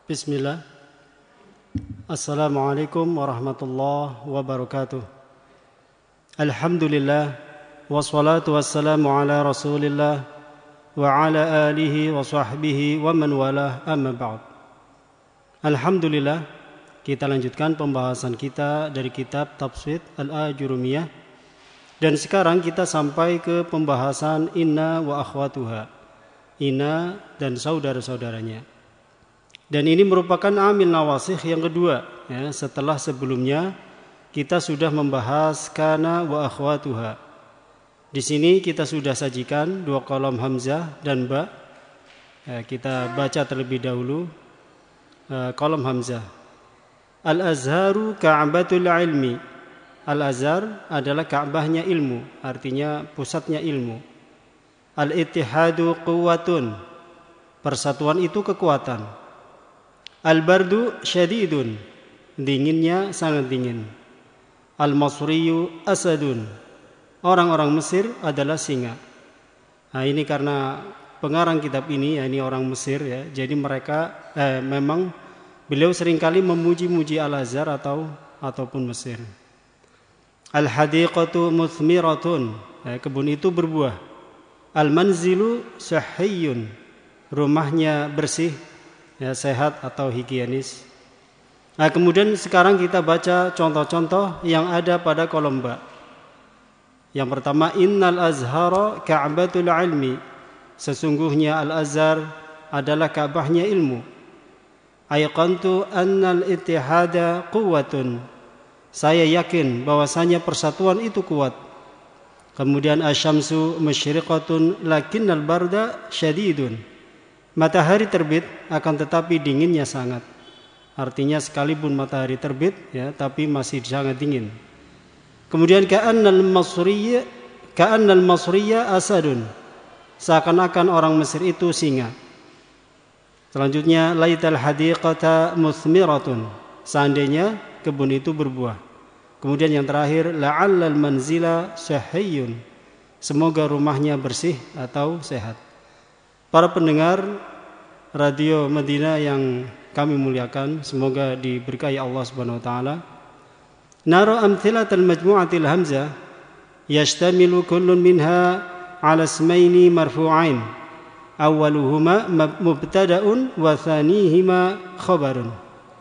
Bismillah. Assalamualaikum warahmatullahi wabarakatuh. Alhamdulillah wassalatu wassalamu ala Rasulillah wa ala alihi wa sahbihi wa man walah, amma ba'd. Alhamdulillah, kita lanjutkan pembahasan kita dari kitab Tafsir Al-Ajurumiyah, dan sekarang kita sampai ke pembahasan inna wa akhwatuha, inna dan saudara-saudaranya. Dan ini merupakan amil nawasikh yang kedua, ya, setelah sebelumnya kita sudah membahas kana wa akhwatuha. Di sini kita sudah sajikan dua kolom hamzah dan ba. Ya, kita baca terlebih dahulu kolom hamzah. Al-azharu ka'batul ilmi. Al-azhar adalah ka'bahnya ilmu, artinya pusatnya ilmu. Al-ittihadu quwwatun. Persatuan itu kekuatan. Al-bardu syadidun, dinginnya sangat dingin. Al-masriyu asadun, orang-orang Mesir adalah singa. Nah, ini karena pengarang kitab ini, ya, ini orang Mesir, ya, jadi mereka memang beliau seringkali memuji-muji Al-Azhar ataupun Mesir. Al-hadiqatu muthmiratun, kebun itu berbuah. Al-manzilu sahiyun, rumahnya bersih, ya, sehat atau higienis. Nah, kemudian sekarang kita baca contoh-contoh yang ada pada kolom ba. Yang pertama, innal azhara ka'batul ilmi. Sesungguhnya al-azhar adalah ka'bahnya ilmu. Ayqantu annal ittihada quwwatun. Saya yakin bahwasanya persatuan itu kuat. Kemudian asyamsu musyriqatun lakinnal barda syadidun. Matahari terbit akan tetapi dinginnya sangat. Artinya sekalipun matahari terbit, ya, tapi masih sangat dingin. Kemudian ka'annal masriya asadun. Seakan-akan orang Mesir itu singa. Selanjutnya laital hadiqata muthmiratun. Seandainya kebun itu berbuah. Kemudian yang terakhir la'allal manzila sahiyun. Semoga rumahnya bersih atau sehat. Para pendengar Radio Madinah yang kami muliakan, semoga diberkahi Allah Subhanahu wa taala. Nara amthilatal majmu'atil hamzah yashtamilu kullun minha 'ala ismaini marfu'ain. Awwaluhuma mubtada'un wa thanihima khabarun.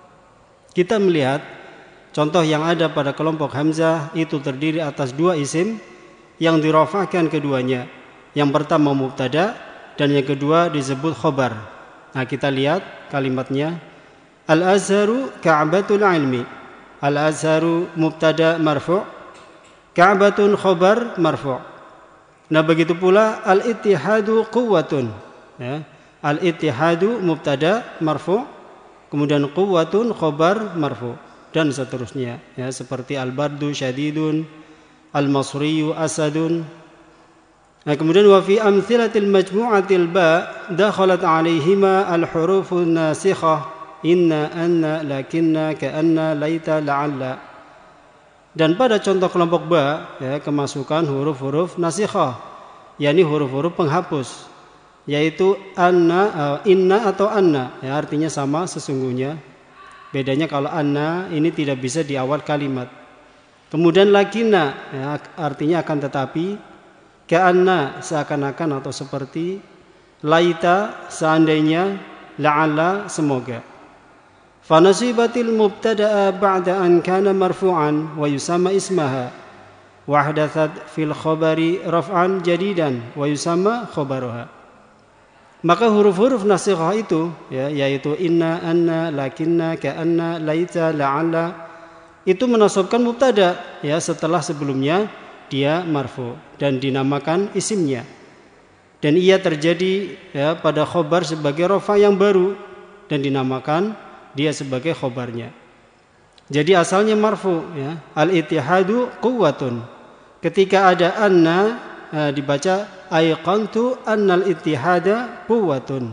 Kita melihat contoh yang ada pada kelompok hamzah itu terdiri atas dua isim yang dirafa'kan keduanya. Yang pertama mubtada' dan yang kedua disebut khobar. Nah, kita lihat kalimatnya. Al-azharu ka'batul ilmi. Al-azharu mubtada marfu', ka'batun khobar marfu'. Nah, begitu pula al-ittihadu quwwatun, ya. Al-ittihadu mubtada marfu', kemudian quwwatun khobar marfu', dan seterusnya, ya, seperti al-bardu syadidun, al-masriyu asadun. Nah, kemudian wa fi amthilatil majmu'atil ba dakhalat 'alaihima al-hurufun nasikhah inna anna lakinna ka'anna laita la'alla. Dan pada contoh kelompok ba, ya, kemasukan huruf-huruf nasikhah, yakni huruf-huruf penghapus, yaitu anna, inna atau anna, ya, artinya sama sesungguhnya. Bedanya kalau anna ini tidak bisa di awal kalimat. Kemudian lakinna, ya, artinya akan tetapi. Ka'anna seakan-akan atau seperti, laita seandainya, la'alla semoga. Fanasibatil mubtada'a ba'da an kana marfu'an wa yusamma ismaha wa ahdathat fil khabari raf'an jadidan wa yusamma khabaruha. Maka huruf-huruf nasikhah itu, ya, yaitu inna, anna, lakinna, ka'anna, laita, la'alla, itu menasabkan mubtada', ya, setelah sebelumnya dia marfu dan dinamakan isimnya, dan ia terjadi, ya, pada khobar sebagai rafa yang baru dan dinamakan dia sebagai khobarnya. Jadi asalnya marfu, ya, al-ittihadu quwwatun. Ketika ada anna, dibaca ayqantu annal ittihada quwwatun.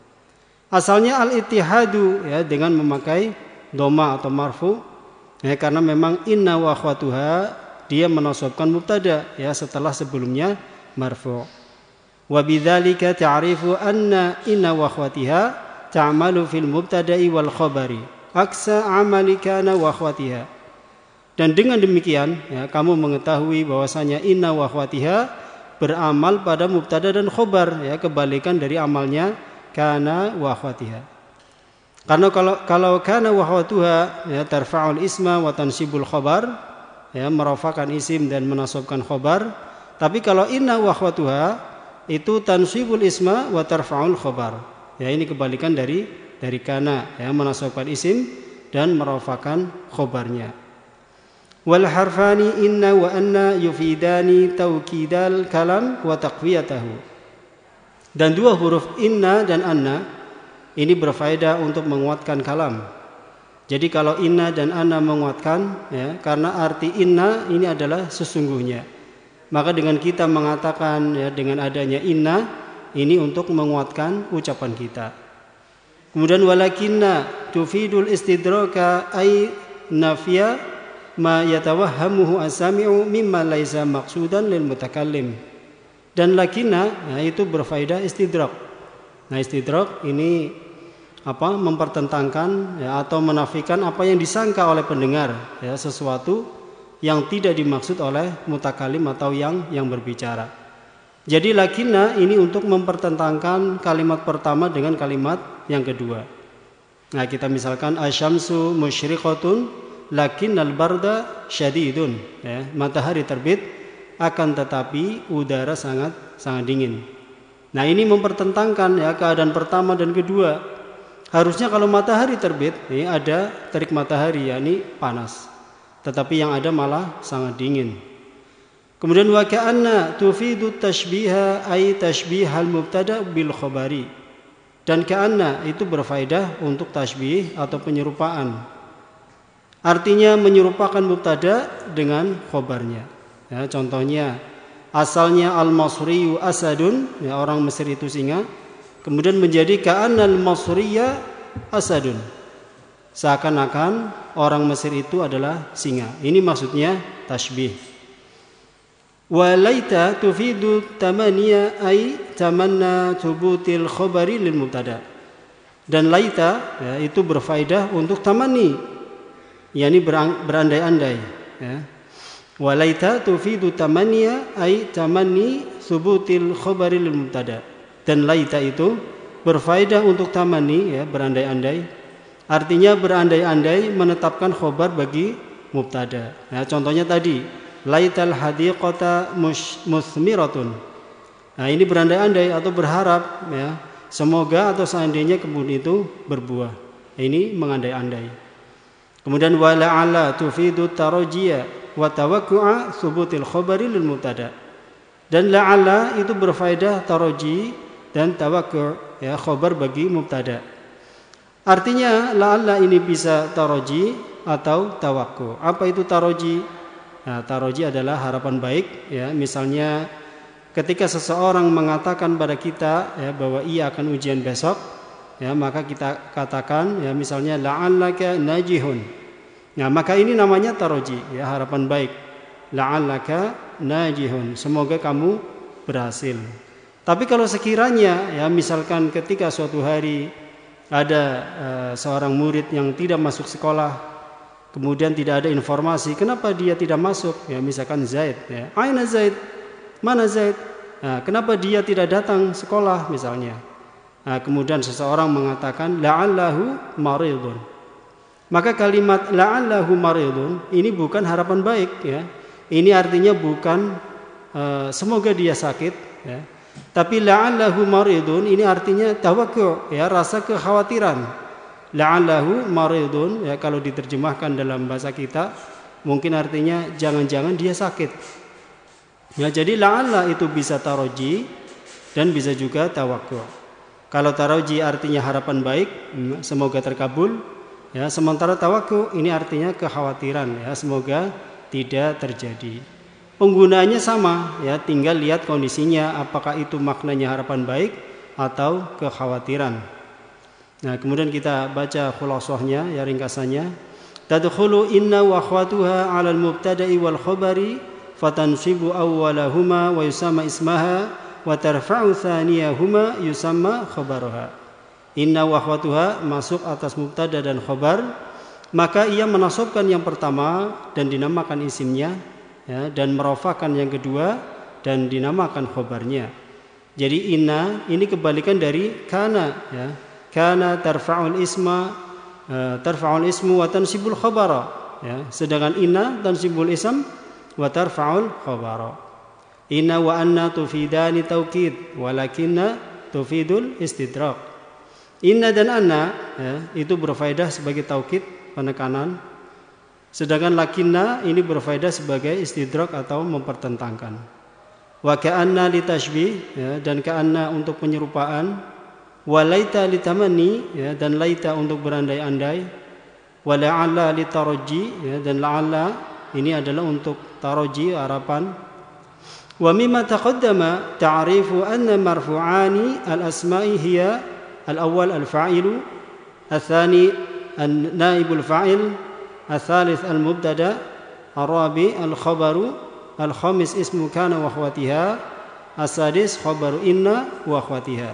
Asalnya al-ittihadu, ya, dengan memakai dhamma atau marfu, ya, karena memang inna wa akhwatuha dia menasabkan mubtada, ya, setelah sebelumnya marfu'. Wa bidzalika ta'rifu anna inna wa akhwatiha ta'malu fil mubtada'i wal khabari aksa amali kana wa akhwatiha. Dan dengan demikian ya, kamu mengetahui bahwasanya inna wa akhwatiha beramal pada mubtada dan khobar, ya, kebalikan dari amalnya kana wa akhwatiha. Karena kalau kana wa akhwatuha ya tarfa'ul isma wa tansibul khobar, ya, merafakan isim dan menasabkan khobar. Tapi kalau inna wa akhwatuha itu tansibul isma wa tarfa'ul khobar. Ya, ini kebalikan dari kana, ya, menasabkan isim dan merafakan khobarnya. Wal harfani inna wa anna yufidani taukidal kalam wa taqwiyatahu. Dan dua huruf inna dan anna ini berfaedah untuk menguatkan kalam. Jadi kalau inna dan anna menguatkan, ya, karena arti inna ini adalah sesungguhnya. Maka dengan kita mengatakan, ya, dengan adanya inna ini untuk menguatkan ucapan kita. Kemudian walakinna tufidul istidraka ay nafiya ma yatawahhamuhu as-sami'u mimma laisa maqsudan lil mutakallim. Dan lakinna, nah, itu berfaedah istidrak. Nah, istidrak ini mempertentangkan, ya, atau menafikan apa yang disangka oleh pendengar, ya, sesuatu yang tidak dimaksud oleh mutakallim atau yang berbicara. Jadi lakinna ini untuk mempertentangkan kalimat pertama dengan kalimat yang kedua. Nah, kita misalkan asyamsu musyriqatun lakinnal barda syadidun, ya, matahari terbit akan tetapi udara sangat dingin. Nah, ini mempertentangkan, ya, keadaan pertama dan kedua. Harusnya kalau matahari terbit, ini ada terik matahari, yakni panas. Tetapi yang ada malah sangat dingin. Kemudian wa ka'anna tufidu tashbiha ay tashbihal mubtada bil khabari. Dan ka'anna itu berfaedah untuk tashbih atau penyerupaan. Artinya menyerupakan mubtada dengan khobarnya. Ya, contohnya asalnya al-Masriyu asadun, ya, orang Mesir itu singa, kemudian menjadi ka'annal Masriya asadun. Seakan-akan orang Mesir itu adalah singa. Ini maksudnya tashbih. Wa laita tufidu tamaniya ay tamanna thubutil khabari lil mubtada. Dan laita, ya, itu berfaedah untuk tamani, yakni berandai-andai, ya. Walaita tufidu tamaniya ay tamanni thubutil khabari lil mubtada. Dan laita itu berfaedah untuk tamani, ya, berandai-andai. Artinya berandai-andai menetapkan khobar bagi mubtada. Ya, contohnya tadi laital hadiqata musmiratun. Nah, ini berandai-andai atau berharap, ya, semoga atau seandainya kebun itu berbuah. Ini mengandai-andai. Kemudian wala'ala tufidu tarajiyya wa tawakku'a thubutil khabari lil mubtada. Dan la'ala itu berfaedah taraji dan tawakku', ya, khabar bagi mubtada. Artinya la'ala ini bisa taraji atau tawakku'. Apa itu taraji? Nah, taraji adalah harapan baik, ya. Misalnya ketika seseorang mengatakan pada kita, ya, bahwa ia akan ujian besok, ya, maka kita katakan, ya, misalnya la'allaka najihun. Nah, maka ini namanya taroji, ya, harapan baik. La'allaka najihun, semoga kamu berhasil. Tapi kalau sekiranya, ya, misalkan ketika suatu hari ada seorang murid yang tidak masuk sekolah, kemudian tidak ada informasi kenapa dia tidak masuk, ya, misalkan Zaid, ya, aina Zaid, mana Zaid? Nah, kenapa dia tidak datang sekolah misalnya? Nah, kemudian seseorang mengatakan la'allahu maridun. Maka kalimat la'allahu maridun ini bukan harapan baik, ya. Ini artinya bukan semoga dia sakit, ya. Tapi la'allahu maridun ini artinya tawakku', ya, rasa kekhawatiran. La'allahu maridun, ya, kalau diterjemahkan dalam bahasa kita mungkin artinya jangan-jangan dia sakit. Ya, jadi la'alla itu bisa taroji dan bisa juga tawakku'. Kalau taroji artinya harapan baik, semoga terkabul, ya, sementara tawakku ini artinya kekhawatiran, ya, semoga tidak terjadi. Penggunaannya sama, ya, tinggal lihat kondisinya apakah itu maknanya harapan baik atau kekhawatiran. Nah, kemudian kita baca khulasahnya, ya, ringkasannya. Tadkhulu inna wa akhwatuha 'alal mubtada'i wal khabari fatansibu awwalahuma wa yusamma ismaha wa tarfa'u thaniyahuma yusamma khabaruha. Inna wa akhwatuha masuk atas mubtada dan khobar, maka ia menasabkan yang pertama dan dinamakan isimnya, ya, dan merofahkan yang kedua dan dinamakan khobarnya. Jadi inna ini kebalikan dari kana, ya. Kana tarfa'ul ismu wa tansibul khabara, ya. Sedangkan inna tansibul ism wa tarfa'ul khabara. Inna wa anna tufidani taukid walakinna tufidul istidrak. Inna dan anna, ya, itu berfaedah sebagai taukid, penekanan. Sedangkan lakinna ini berfaedah sebagai istidrak atau mempertentangkan. Wa ka'anna litashbih, ya, dan ka'anna untuk penyerupaan. Wa laita litamanni, ya, dan laita untuk berandai-andai. Wa la'alla litaraji, ya, dan la'alla ini adalah untuk taraji, harapan. Wa mimma taqaddama ta'rifu anna marfu'ani al-asma'i hiya al-awwal al-fa'ilu, al-thani an-naibul fa'il, al-thalith al-mubtada, al-rabi al-khabaru, al-khamis ismu kana wa akhwatiha, al-sadis khabaru inna wa akhwatiha.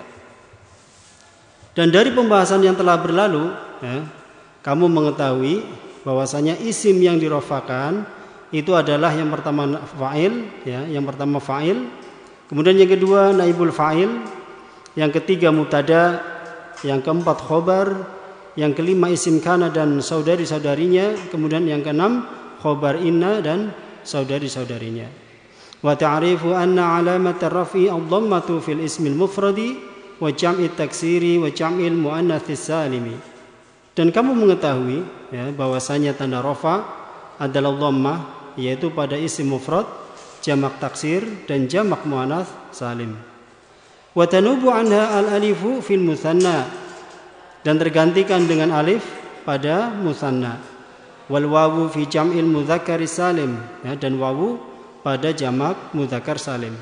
Dan dari pembahasan yang telah berlalu, ya, kamu mengetahui bahwasanya isim yang dirofakan itu adalah yang pertama fa'il, ya, yang pertama fa'il, kemudian yang kedua naibul fa'il, yang ketiga mubtada, yang keempat khobar, yang kelima isim kana dan saudari-saudarinya, kemudian yang keenam khobar inna dan saudari-saudarinya. Wa ta'rifu anna alamat ar-raf'i ad-dhammatu fil ismil mufradi wa jam'i taksiri wa jam'il muannatsis salimi. Dan kamu mengetahui, ya, bahwasanya tanda rafa adalah dhammah, yaitu pada isim mufrad, jamak taksir dan jamak muannats salim. Wa tanubu anha al-alifu fil mutsanna, dan tergantikan dengan alif pada musanna. Wal wawu fi jam'il mudzakkar salim, ya, dan wawu pada jamak mudzakkar salim.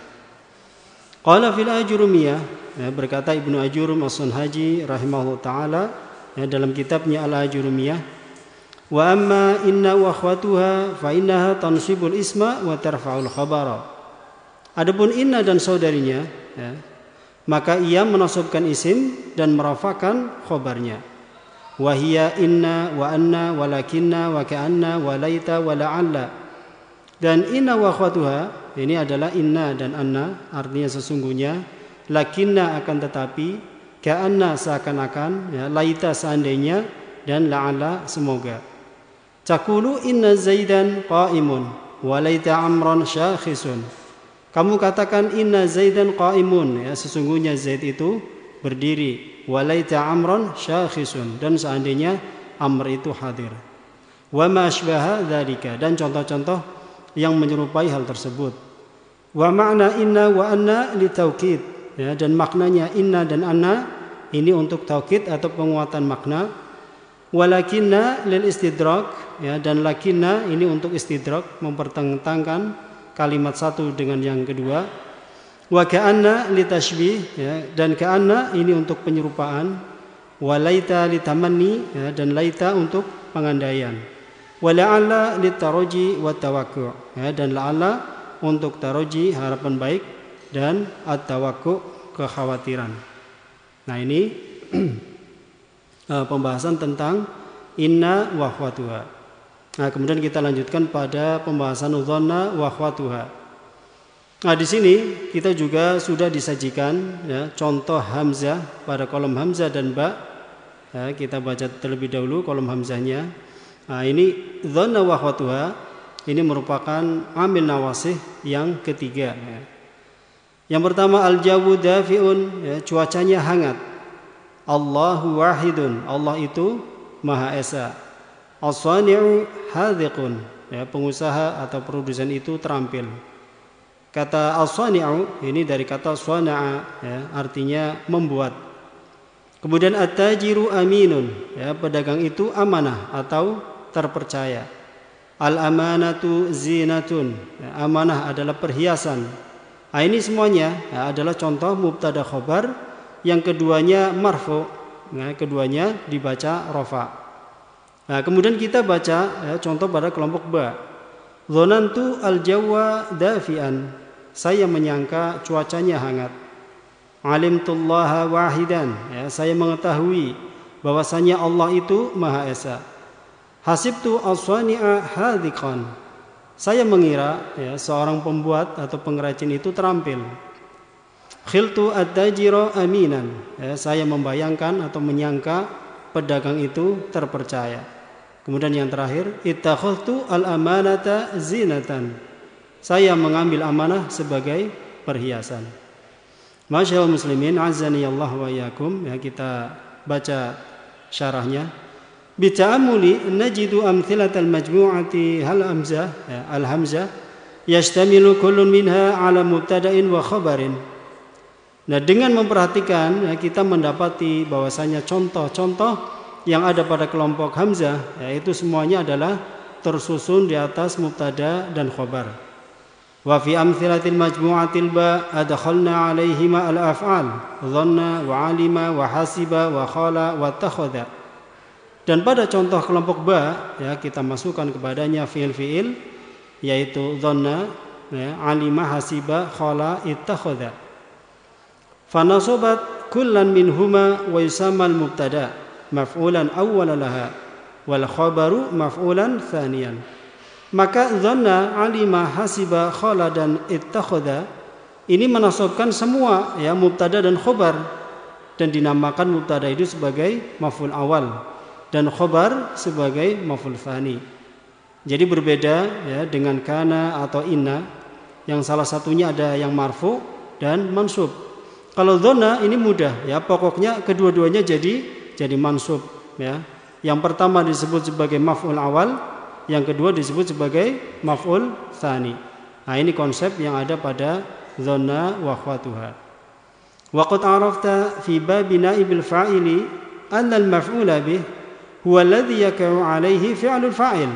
Qala fil ajurumiyah, ya, berkata Ibnu Ajurum As-Sunhaji rahimahullah taala, ya, dalam kitabnya Al-Ajurumiyah, wa amma inna wa akhwatuha fa innaha tansibul isma wa tarfa'ul khabara. Adapun inna dan saudarinya, ya, maka ia menasabkan isim dan merafakan khobarnya. Wa hiya inna wa anna wa lakinna wa ka'anna wa laita wa la'alla. Dan inna wa akhwatuha ini adalah inna dan anna, artinya sesungguhnya, lakinna akan tetapi, ka'anna seakan-akan, ya, laita seandainya, dan la'alla semoga. Taqulu inna zaidan qa'imun wa laita amran syakhisun. Kamu katakan inna zaidan qa'imun, ya, sesungguhnya Zaid itu berdiri, wa laita amran syakhisun, dan seandainya Amr itu hadir. Wa ma asbaha dzalika, dan contoh-contoh yang menyerupai hal tersebut. Wa ma'na inna wa anna litaukid, ya, dan maknanya inna dan anna ini untuk taukid atau penguatan makna. Walakinna lil istidrak, ya, dan lakinna ini untuk istidrak, mempertentangkan kalimat satu dengan yang kedua. Wa ka'anna litashbih, ya, dan ka'anna ini untuk penyerupaan. Wa laita litamanni, ya, dan laita untuk pengandaian. Wa la'alla litaraji wa tawakku', ya, dan la'alla untuk taraji, harapan baik, dan at-tawakku', kekhawatiran. Nah, ini pembahasan tentang inna wa akhwatuha. Nah, kemudian kita lanjutkan pada pembahasan dhanna wa akhwatuha. Nah, di sini kita juga sudah disajikan, ya, contoh hamzah pada kolom hamzah dan ba. Ya, kita baca terlebih dahulu kolom hamzahnya. Nah, ini dhanna wa akhwatuha ini merupakan amil nawasih yang ketiga, ya. Yang pertama al-jawu dafi'un, ya, cuacanya hangat. Allahu wahidun, Allah itu Maha Esa. As-sani'u hadhiqun, ya, pengusaha atau produsen itu terampil. Kata as-sani'u ini dari kata sana'a, ya, artinya membuat. Kemudian at-tajiru aminun, ya, pedagang itu amanah atau terpercaya. Al-amanatu zinatun, ya, amanah adalah perhiasan. Nah, ini semuanya, ya, adalah contoh mubtada khobar, yang keduanya marfu, ya, keduanya dibaca rafa. Nah, kemudian kita baca, ya, contoh pada kelompok ba. Dzanantu al-jawwa dafi'an, saya menyangka cuacanya hangat. Alimtullaha wahidan, ya, saya mengetahui bahwasanya Allah itu Maha Esa. Hasibtu as-sani'a hadiqan, saya mengira, ya, seorang pembuat atau pengrajin itu terampil. Khiltu at-tajira aminan, ya, saya membayangkan atau menyangka pedagang itu terpercaya. Kemudian yang terakhir, ittakhadtu al-amanata zinatan, saya mengambil amanah sebagai perhiasan. Masyaallah muslimin, azani Allah wa iyyakum, ya, kita baca syarahnya. Bita'ammuli najidu amthilatal majmu'ati al-hamzah yashtamilu kullun minha ala mubtada'in wa khabarin. Nah, dengan memperhatikan, ya, kita mendapati bahwasanya contoh-contoh yang ada pada kelompok hamzah, yaitu semuanya adalah tersusun di atas mubtada dan khabar. Wa fi amthilatil majmu'atil ba adkhalna 'alaihima al-af'al dhanna wa 'alima wa hasiba wa khala wa takhadha. Dan pada contoh kelompok ba, ya, kita masukkan kepadanya fiil-fiil, yaitu dhanna, ya, 'alima, hasiba, khala, ittakhadha. Fa nasabat kullan minhuma wa yusamma al-mubtada maf'ulan awwala laha wal khabaru maf'ulan tsaniyan. Maka dhanna, 'alima, hasiba, khala dan ittakhadha ini menasabkan semua, ya, mubtada dan khabar, dan dinamakan mubtada itu sebagai maf'ul awal dan khabar sebagai maf'ul tsani. Jadi berbeda, ya, dengan kana atau inna yang salah satunya ada yang marfu dan mansub. Kalau dhanna ini mudah, ya, pokoknya kedua-duanya jadi mansub, ya. Yang pertama disebut sebagai maf'ul awal, yang kedua disebut sebagai maf'ul tsani. Nah, ini konsep yang ada pada dhanna wa akhwatuha. Wa qad arafta fi bab naibil fa'ili anna al-maf'ula bih huwa alladhi yaka'u 'alaihi fi'lul fa'il.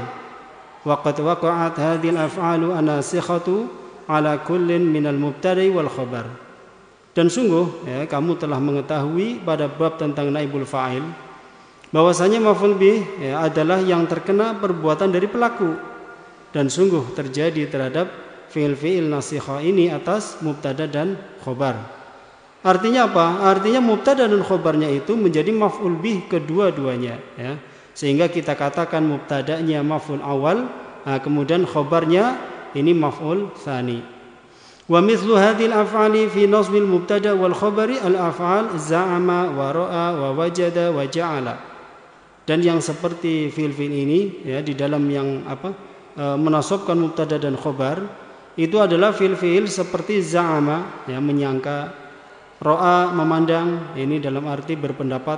Wa qad waqa'at hadhihi al-af'alu anasikhatu 'ala kullin minal mubtada'i wal khabar. Dan sungguh, ya, kamu telah mengetahui pada bab tentang naibul fa'il bahwasanya maf'ul bih, ya, adalah yang terkena perbuatan dari pelaku, dan sungguh terjadi terhadap fi'il nasikhah ini atas mubtada dan khobar. Artinya apa? Artinya mubtada dan khobarnya itu menjadi maf'ul bih kedua-duanya, ya. Sehingga kita katakan mubtadanya maf'ul awal, nah, kemudian khobarnya ini maf'ul tsani. Wa mithlu hadhil af'ali fi nasbil mubtada wal khabari al-af'al za'ama wa ra'a wa wajada wa ja'ala. Dan yang seperti fiil-fiil ini, ya, di dalam yang menasabkan mubtada dan khabar itu adalah fiil-fiil seperti za'ama, ya, menyangka, ra'a, memandang, ini dalam arti berpendapat,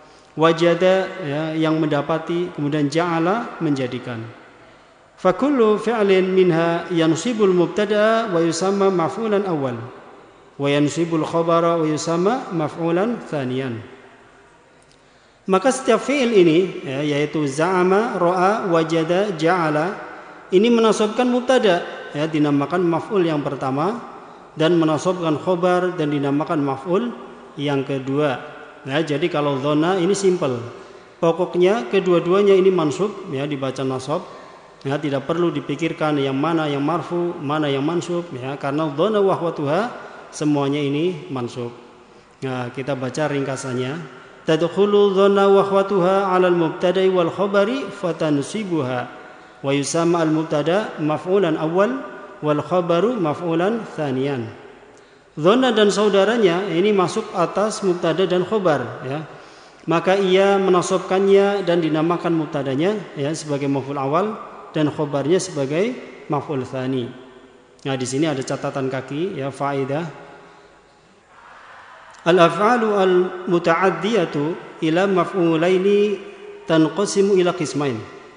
wajada, ya, yang mendapati, kemudian ja'ala, menjadikan. Fakullu fi'lin minha yansibul mubtada wa yusamma maf'ulan awal wa yansibul khabara wa yusamma maf'ulan tsaniyan. Maka setiap fi'il ini, ya, yaitu za'ama, ra'a, wajada, ja'ala, ini menasabkan mubtada, ya, dinamakan maf'ul yang pertama, dan menasabkan khabar dan dinamakan maf'ul yang kedua. Nah, jadi kalau dhanna ini simple. Pokoknya kedua-duanya ini mansub, ya, dibaca nasab. Ya, tidak perlu dipikirkan yang mana yang marfu, mana yang mansub, ya, karena dhanna wa akhwatuha semuanya ini mansub. Nah, kita baca ringkasannya. Tadkhulu dhanna wa akhwatuha 'ala al-mubtada'i wal khabari fatansibuha wa yusamma al-mubtada' maf'ulan awwal wal khabaru maf'ulan tsaniyan. Dhanna dan saudaranya ini masuk atas mubtada dan khabar, ya. Maka ia menasabkannya dan dinamakan mubtadanya, ya, sebagai maf'ul awal dan khabarnya sebagai maf'ul tsani. Nah, di sini ada catatan kaki, ya, faedah. Al-af'alu al-muta'addiyatu ila maf'ulaini tanqasimu ila qismain.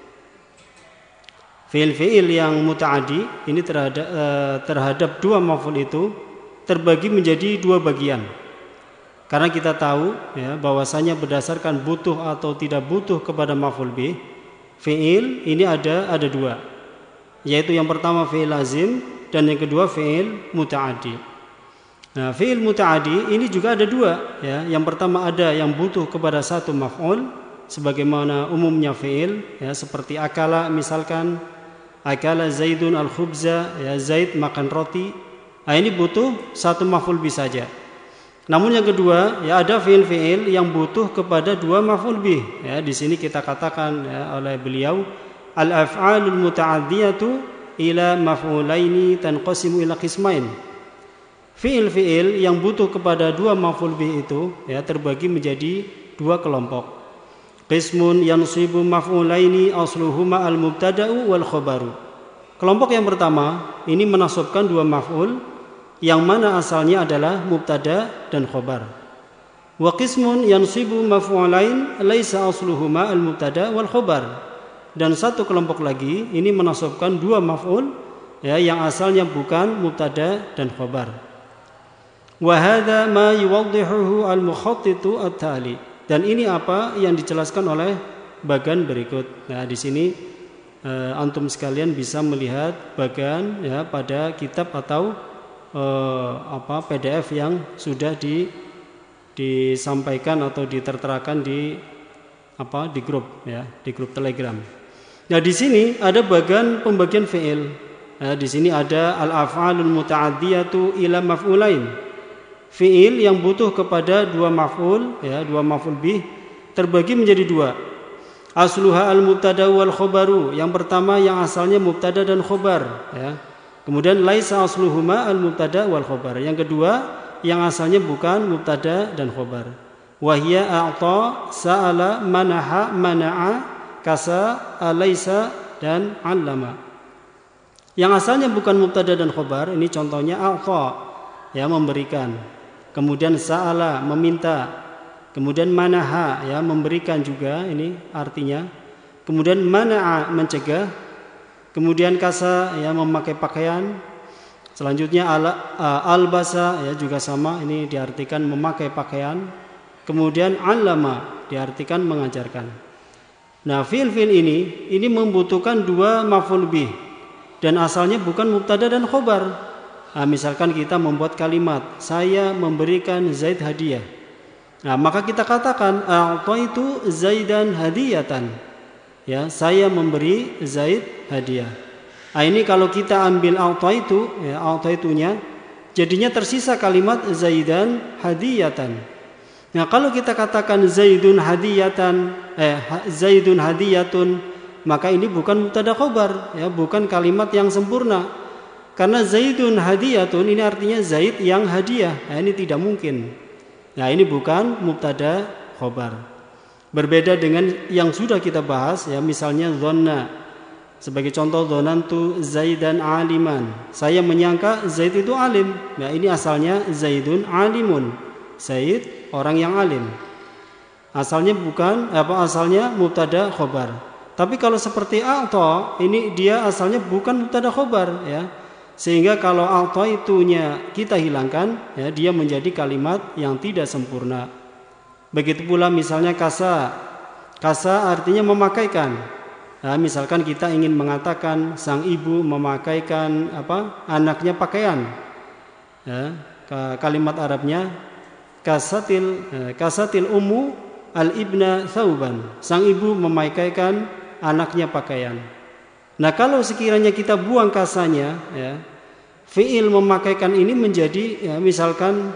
Fiil-fiil yang muta'addi ini terhadap dua maf'ul itu terbagi menjadi dua bagian. Karena kita tahu, ya, bahwasanya berdasarkan butuh atau tidak butuh kepada maf'ul bih, fi'il ini ada dua, yaitu yang pertama fi'il lazim dan yang kedua fi'il muta'addi. Nah, fi'il muta'addi ini juga ada dua, ya. Yang pertama ada yang butuh kepada satu maf'ul, sebagaimana umumnya fi'il, ya, seperti akala, misalkan akala zaidun al-khubza, ya, Zaid makan roti. Nah, ini butuh satu maf'ul bih saja. Namun yang kedua, ya ada fiil-fiil yang butuh kepada dua maf'ul bih. Ya, di sini kita katakan ya, oleh beliau al-af'alul muta'addiyatu ila maf'ulaini tanqasimu ila qismain. Fiil-fiil yang butuh kepada dua maf'ul bih itu ya terbagi menjadi dua kelompok. Qismun yansibu maf'ulaini asluhuma al-mubtada'u wal khabaru. Kelompok yang pertama ini menasabkan dua maf'ul yang mana asalnya adalah mubtada dan khobar. Wa qismun yansibu maf'ulain laisa asluhuma al-mubtada wal khobar. Dan satu kelompok lagi ini menasabkan dua maf'ul ya yang asalnya bukan mubtada dan khobar. Wa hadza ma yuwaddihuhu al-mukhattitu at-tali. Dan ini apa yang dijelaskan oleh bagan berikut. Nah, di sini antum sekalian bisa melihat bagan ya pada kitab atau PDF yang sudah disampaikan atau diterterakan di grup ya, di grup Telegram. Nah, di sini ada bagian pembagian fi'il. Nah, di sini ada al-af'alul muta'addiyatu ila maf'ulain. Fi'il yang butuh kepada dua maf'ul ya, dua maf'ul bih terbagi menjadi dua. Asluha al-mubtada wal khobaru. Yang pertama yang asalnya mubtada dan khobar ya. Kemudian laisa asluhuma al-mubtada wal khobar. Yang kedua yang asalnya bukan mubtada dan khobar. Wahia a'ta, sa'ala, manaha, mana'a, kasa, alaysa dan 'allama. Yang asalnya bukan mubtada dan khobar ini contohnya a'ta ya memberikan. Kemudian sa'ala meminta. Kemudian manaha ya memberikan juga ini artinya. Kemudian mana'a mencegah. Kemudian kasa ya memakai pakaian. Selanjutnya albasa ya juga sama, ini diartikan memakai pakaian. Kemudian allama diartikan mengajarkan. Nah, fiil-fiil ini membutuhkan dua maf'ul bih dan asalnya bukan mubtada dan khobar. Nah, misalkan kita membuat kalimat saya memberikan Zaid hadiah. Nah, maka kita katakan a'taitu Zaidan hadiyatan. Ya, saya memberi Zaid hadiah. Nah, ini kalau kita ambil a'taitu ya, a'taitunya jadinya tersisa kalimat Zaidan hadiyatan. Nah, kalau kita katakan Zaidun hadiyatan Zaidun hadiyatun, maka ini bukan mubtada khobar ya, bukan kalimat yang sempurna. Karena Zaidun hadiyatun ini artinya Zaid yang hadiah. Nah, ini tidak mungkin. Nah, ini bukan mubtada khobar. Berbeda dengan yang sudah kita bahas ya, misalnya dhanna. Sebagai contoh dhanantu Zaidan aliman. Saya menyangka Zaid itu alim. Nah, ini asalnya Zaidun alimun. Zaid orang yang alim. Asalnya asalnya mubtada khobar. Tapi kalau seperti a'ta, ini dia asalnya bukan mubtada khobar ya. Sehingga kalau a'ta itunya kita hilangkan ya, dia menjadi kalimat yang tidak sempurna. Begitu pula misalnya kasa. Kasa artinya memakaikan. Nah, misalkan kita ingin mengatakan sang ibu memakaikan anaknya pakaian. Ya, kalimat Arabnya kasatil ummu al-ibna thauban. Sang ibu memakaikan anaknya pakaian. Nah, kalau sekiranya kita buang kasanya ya, fi'il memakaikan ini menjadi ya, misalkan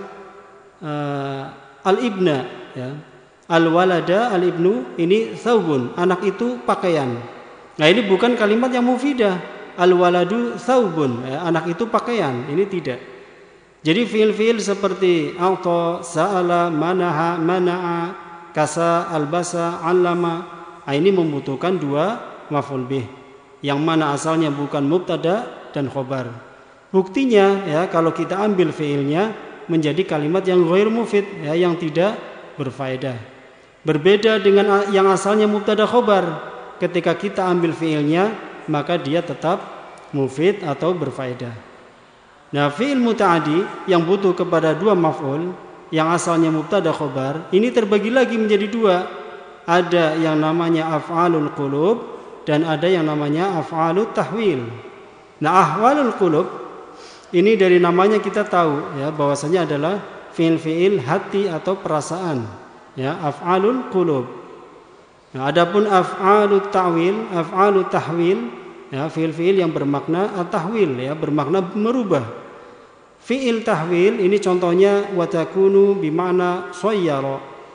al-ibna ya. Al-walada al-ibnu ini thawbun, anak itu pakaian. Nah, ini bukan kalimat yang mufidah. Al-waladu thawbun ya, anak itu pakaian, ini tidak. Jadi fiil-fiil seperti a'ta, sa'ala, manaha, mana'a, kasa, albasa, 'allama, ini membutuhkan dua maf'ul bih yang mana asalnya bukan mubtada dan khobar. Buktinya ya, kalau kita ambil fiilnya menjadi kalimat yang ghair mufid ya, yang tidak berfaedah. Berbeda dengan yang asalnya mubtada khobar. Ketika kita ambil fiilnya maka dia tetap mufid atau berfaedah. Nah, fiil muta'addi yang butuh kepada dua maf'ul yang asalnya mubtada khobar ini terbagi lagi menjadi dua. Ada yang namanya af'alul qulub dan ada yang namanya af'alut tahwil. Nah, ahwalul qulub ini dari namanya kita tahu ya bahwasanya adalah fiil-fiil hati atau perasaan. Ya, af'alul qulub. Nah, adapun af'alut ta'wil, af'alut tahwil, ya, fiil-fiil yang bermakna at-tahwil ya, bermakna merubah. Fi'il tahwil ini contohnya watakunu bimana soyyara.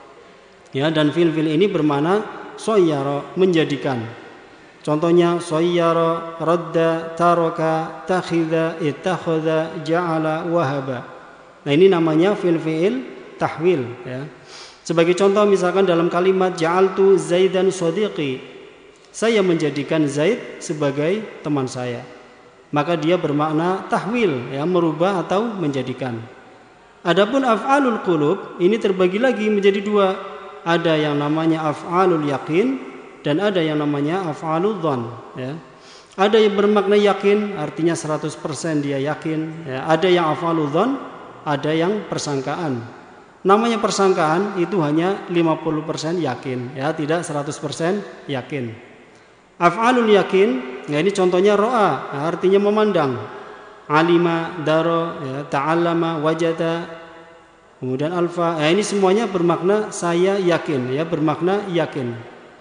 Ya, dan fi'il ini bermakna soyyara, menjadikan. Contohnya soyyara, radda, taraka, takhidha, ittakhadha, ja'ala, wahaba. Nah, ini namanya fi'il tahwil, ya. Sebagai contoh misalkan dalam kalimat ja'altu Zaidan shadiqi, saya menjadikan Zaid sebagai teman saya. Maka dia bermakna tahwil, ya, merubah atau menjadikan. Adapun af'alul qulub ini terbagi lagi menjadi dua. Ada yang namanya af'alul yakin dan ada yang namanya af'alul dhann, ya. Ada yang bermakna yakin, artinya 100% dia yakin, ya. Ada yang af'alul dhann, ada yang persangkaan. Namanya persangkaan itu hanya 50% yakin, ya, tidak 100% yakin. Af'alul yakin, ya, ini contohnya ro'a, ya, artinya memandang. Alima, daro, ya, ta'allama, wajada, kemudian alfa, ya, ini semuanya bermakna saya yakin, ya, bermakna yakin.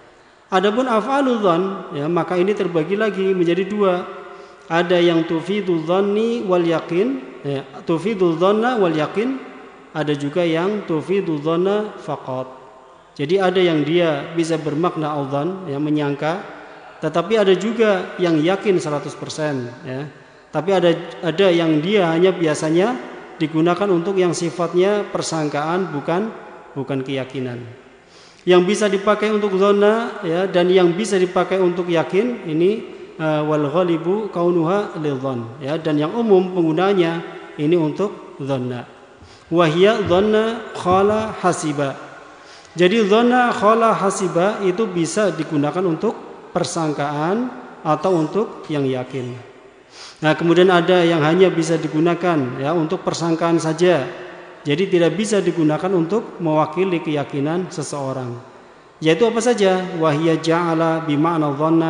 Adapun af'alul dhann, ya, maka ini terbagi lagi menjadi dua. Ada yang tufidul dhanni wal yakin, ya, tufidul dhanna wal yakin, ada juga yang tufidul dhanna faqat. Jadi ada yang dia bisa bermakna al-dhann, ya, menyangka, tetapi ada juga yang yakin 100%, ya. Tapi ada yang dia hanya biasanya digunakan untuk yang sifatnya persangkaan, bukan keyakinan. Yang bisa dipakai untuk dhanna, ya, dan yang bisa dipakai untuk yakin ini wal ghalibu kaunuha lidhann, ya, dan yang umum penggunanya ini untuk dhanna. Wa hiya dhanna khala hasiba. Jadi dhanna khala hasiba itu bisa digunakan untuk persangkaan atau untuk yang yakin. Nah, kemudian ada yang hanya bisa digunakan, ya, untuk persangkaan saja. Jadi tidak bisa digunakan untuk mewakili keyakinan seseorang. Yaitu apa saja? Wahya ja'ala bima'na dhanna,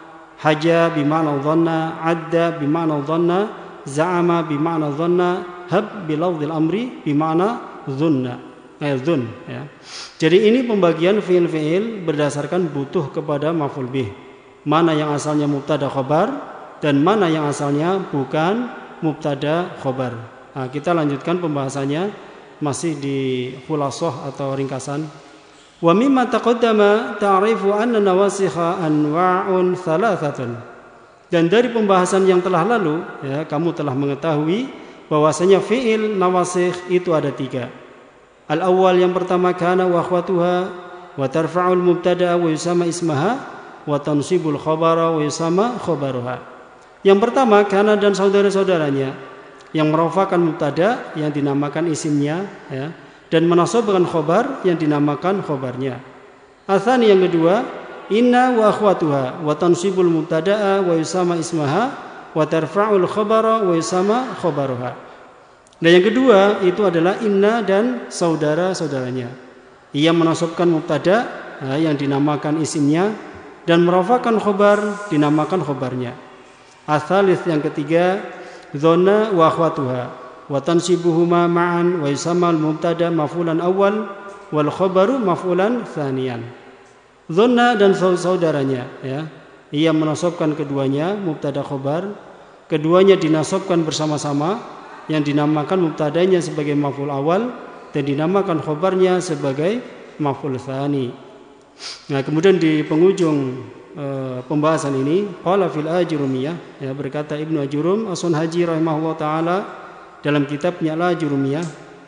haja bima'na dhanna, adda bima'na dhanna, za'ama bima'na dhanna, hab bilafdzil amri bima'na dhunna. Dhun, ya. Jadi ini pembagian fi'il berdasarkan butuh kepada maf'ul bih. Mana yang asalnya mubtada khobar dan mana yang asalnya bukan mubtada khobar. Nah, kita lanjutkan pembahasannya masih di khulasah atau ringkasan. Wa mimma taqaddama ta'rifu anna nawasikha anwa'un thalathatun. Dan dari pembahasan yang telah lalu, ya, kamu telah mengetahui bahwasanya fi'il nawasikh itu ada 3. Al-awwal yang pertama kana wa akhwatuha wa tarfa'ul mubtada wa yusama ismaha wa tansibul khabara wa yusama khabaruha. Yang pertama kana dan saudara-saudaranya yang merafakan mubtada yang dinamakan isimnya, ya, dan menasabkan khabar yang dinamakan khabarnya. Atsani yang kedua inna wa akhwatuha wa tansibul mubtada wa yusama ismaha wa tarfa'ul khabara wa yusama khabaruha. Dan yang kedua itu adalah inna dan saudara-saudaranya. Ia menasabkan mubtada, yang dinamakan isimnya dan merafakan khobar dinamakan khobarnya. Atsalits yang ketiga dhanna wa akhwatuha wa tansibuhuma ma'an wa yusammal mubtada maf'ulan awal wal khabaru maf'ulan tsaniyan. Dhanna dan saudaranya, ya. Ia menasabkan keduanya mubtada khobar, keduanya dinasabkan bersama-sama, yang dinamakan mubtadanya sebagai maf'ul awal dan dinamakan khobarnya sebagai maf'ul tsani. Nah, kemudian di penghujung pembahasan ini qala fil ajrumiyah, ya, berkata Ibnu Ajrum As-Sunhaji rahimahullah taala dalam kitabnya Al-Ajrumiyah,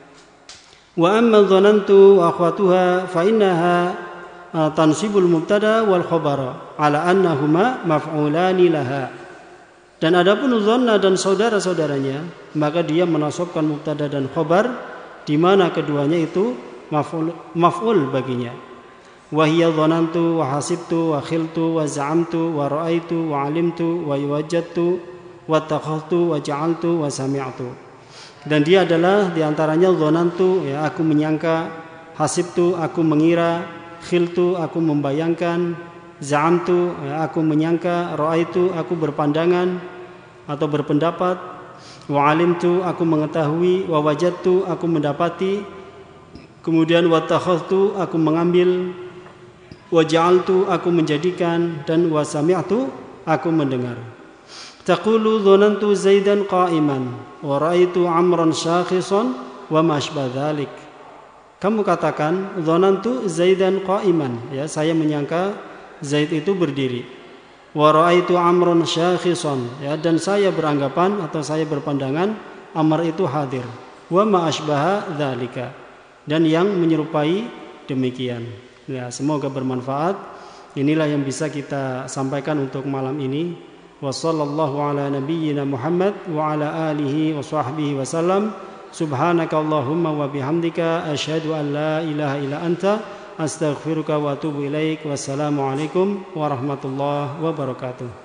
wa amma dhanantu wa akhwatuha fa innaha tansibul mubtada wal khabara ala annahuma maf'ulani laha. Dan adapun dhanna dan saudara-saudaranya, maka dia menasabkan mubtada dan khabar di mana keduanya itu maf'ul baginya. Wa hiya dhanantu wa hasibtu wa khiltu wa za'amtu wa ra'aitu wa 'alimtu wa wajadtu wa takhadtu wa ja'altu wa sami'tu. Dan dia adalah di antaranya dhanantu, ya, aku menyangka, hasibtu aku mengira, khiltu aku membayangkan, za'amtu, ya, aku menyangka, ra'aitu aku berpandangan atau berpendapat, wa alimtu aku mengetahui, wa wajadtu aku mendapati, kemudian wa takhadtu aku mengambil, wa ja'altu aku menjadikan, dan wa sami'tu aku mendengar. Taqulu dhanantu Zaidan qa'iman wa ra'aitu Amran shakhisan wa ma asbah dzalik. Kamu katakan dhanantu Zaidan qa'iman, ya, saya menyangka Zaid itu berdiri. Wa ra'aitu Amran shakhisan, ya, dan saya beranggapan atau saya berpandangan Amr itu hadir. Wa ma asbaha dzalika, dan yang menyerupai demikian. Ya, semoga bermanfaat. Inilah yang bisa kita sampaikan untuk malam ini. Wa sallallahu ala nabiyyina Muhammad wa ala alihi wa sahbihi wa sallam. Subhanaka Allahumma wa bihamdika asyhadu an la ilaha illa anta astaghfiruka wa atubu ilaik. Wassalamu alaikum warahmatullahi wabarakatuh.